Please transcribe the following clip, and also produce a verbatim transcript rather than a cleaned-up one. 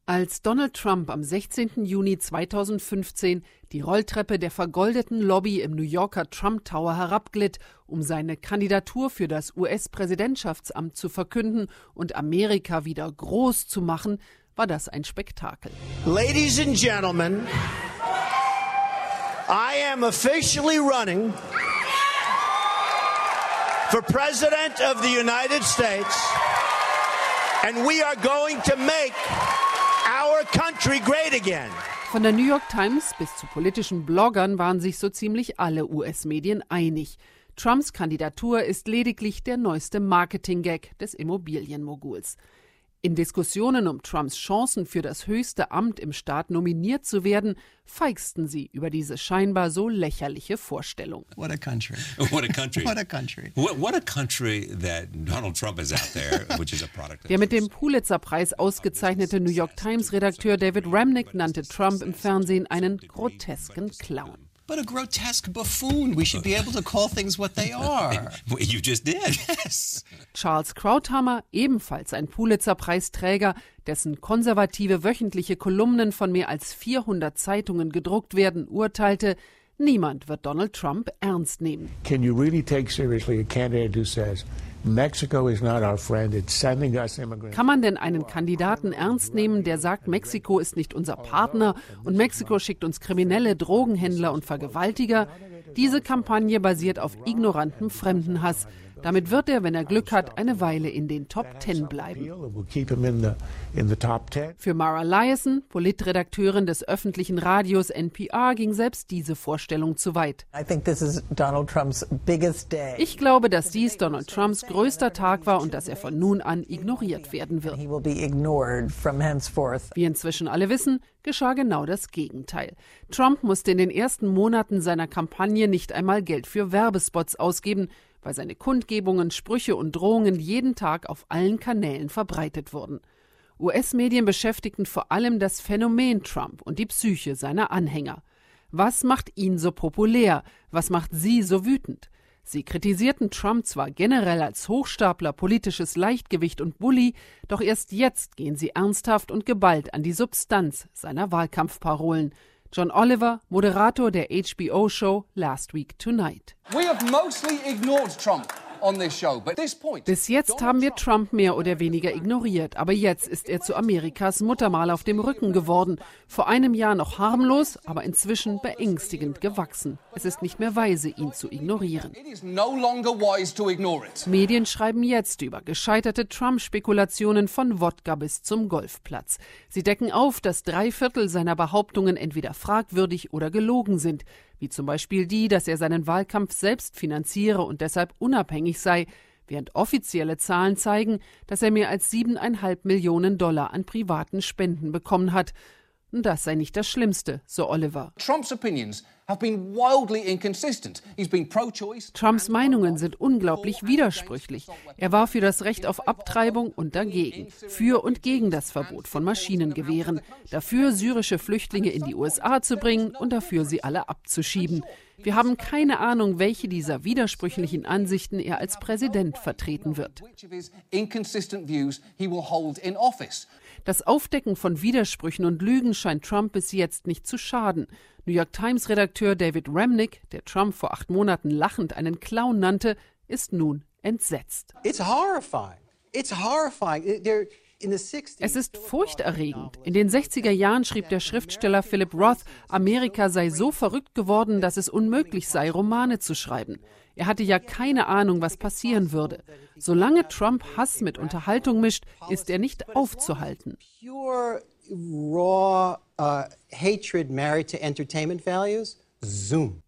Als Donald Trump am sechzehnten Juni zweitausendfünfzehn die Rolltreppe der vergoldeten Lobby im New Yorker Trump Tower herabglitt, um seine Kandidatur für das U S-Präsidentschaftsamt zu verkünden und Amerika wieder groß zu machen, war das ein Spektakel. Ladies and gentlemen, I am officially running for President of the United States, and we are going to make our country great again. Von der New York Times bis zu politischen Bloggern waren sich so ziemlich alle U S-Medien einig. Trumps Kandidatur ist lediglich der neueste Marketing-Gag des Immobilienmoguls. In Diskussionen um Trumps Chancen für das höchste Amt im Staat nominiert zu werden, feigsten sie über diese scheinbar so lächerliche Vorstellung. What a country. What a country. What a country. What, what a country that Donald Trump is out there, which is a product. Der mit dem Pulitzer-Preis ausgezeichnete New York Times-Redakteur David Remnick nannte Trump im Fernsehen einen grotesken Clown. But a grotesque buffoon. We should be able to call things what they are. You just did, yes. Charles Krauthammer, ebenfalls ein Pulitzer-Preisträger, dessen konservative wöchentliche Kolumnen von mehr als vierhundert Zeitungen gedruckt werden, urteilte, niemand wird Donald Trump ernst nehmen. Can you really take seriously a candidate who says Mexico is not our friend, it's sending us immigrants? Kann man denn einen Kandidaten ernst nehmen, der sagt, Mexiko ist nicht unser Partner und Mexiko schickt uns Kriminelle, Drogenhändler und Vergewaltiger? Diese Kampagne basiert auf ignorantem Fremdenhass. Damit wird er, wenn er Glück hat, eine Weile in den Top Ten bleiben. Für Mara Liasson, Politredakteurin des öffentlichen Radios N P R, ging selbst diese Vorstellung zu weit. Ich glaube, dass dies Donald Trumps größter Tag war und dass er von nun an ignoriert werden wird. Wie inzwischen alle wissen, geschah genau das Gegenteil. Trump musste in den ersten Monaten seiner Kampagne nicht einmal Geld für Werbespots ausgeben, weil seine Kundgebungen, Sprüche und Drohungen jeden Tag auf allen Kanälen verbreitet wurden. U S-Medien beschäftigten vor allem das Phänomen Trump und die Psyche seiner Anhänger. Was macht ihn so populär? Was macht sie so wütend? Sie kritisierten Trump zwar generell als Hochstapler, politisches Leichtgewicht und Bully, doch erst jetzt gehen sie ernsthaft und geballt an die Substanz seiner Wahlkampfparolen. John Oliver, Moderator der H B O-Show Last Week Tonight. We have mostly ignored Trump on this show, but this point, Bis jetzt haben wir Trump mehr oder weniger ignoriert, aber jetzt ist er zu Amerikas Muttermal auf dem Rücken geworden. Vor einem Jahr noch harmlos, aber inzwischen beängstigend gewachsen. Es ist nicht mehr weise, ihn zu ignorieren. it is no longer wise to ignore it. Medien schreiben jetzt über gescheiterte Trump-Spekulationen von Wodka bis zum Golfplatz. Sie decken auf, dass drei Viertel seiner Behauptungen entweder fragwürdig oder gelogen sind, wie zum Beispiel die, dass er seinen Wahlkampf selbst finanziere und deshalb unabhängig sei, während offizielle Zahlen zeigen, dass er mehr als siebeneinhalb Millionen Dollar an privaten Spenden bekommen hat. Das sei nicht das Schlimmste, so Oliver. Trump's opinions have been wildly inconsistent. He's been pro-choice. Trumps Meinungen sind unglaublich widersprüchlich. Er war für das Recht auf Abtreibung und dagegen, für und gegen das Verbot von Maschinengewehren, dafür syrische Flüchtlinge in die U S A zu bringen und dafür sie alle abzuschieben. Wir haben keine Ahnung, welche dieser widersprüchlichen Ansichten er als Präsident vertreten wird. Which of his inconsistent views he will hold in office. Das Aufdecken von Widersprüchen und Lügen scheint Trump bis jetzt nicht zu schaden. New York Times-Redakteur David Remnick, der Trump vor acht Monaten lachend einen Clown nannte, ist nun entsetzt. It's horrifying. It's horrifying. They're in the sixties. Es ist furchterregend. In den sechziger Jahren schrieb der Schriftsteller Philip Roth, Amerika sei so verrückt geworden, dass es unmöglich sei, Romane zu schreiben. Er hatte ja keine Ahnung, was passieren würde. Solange Trump Hass mit Unterhaltung mischt, ist er nicht aufzuhalten. Pure, raw uh, hatred married to entertainment values. Zoom.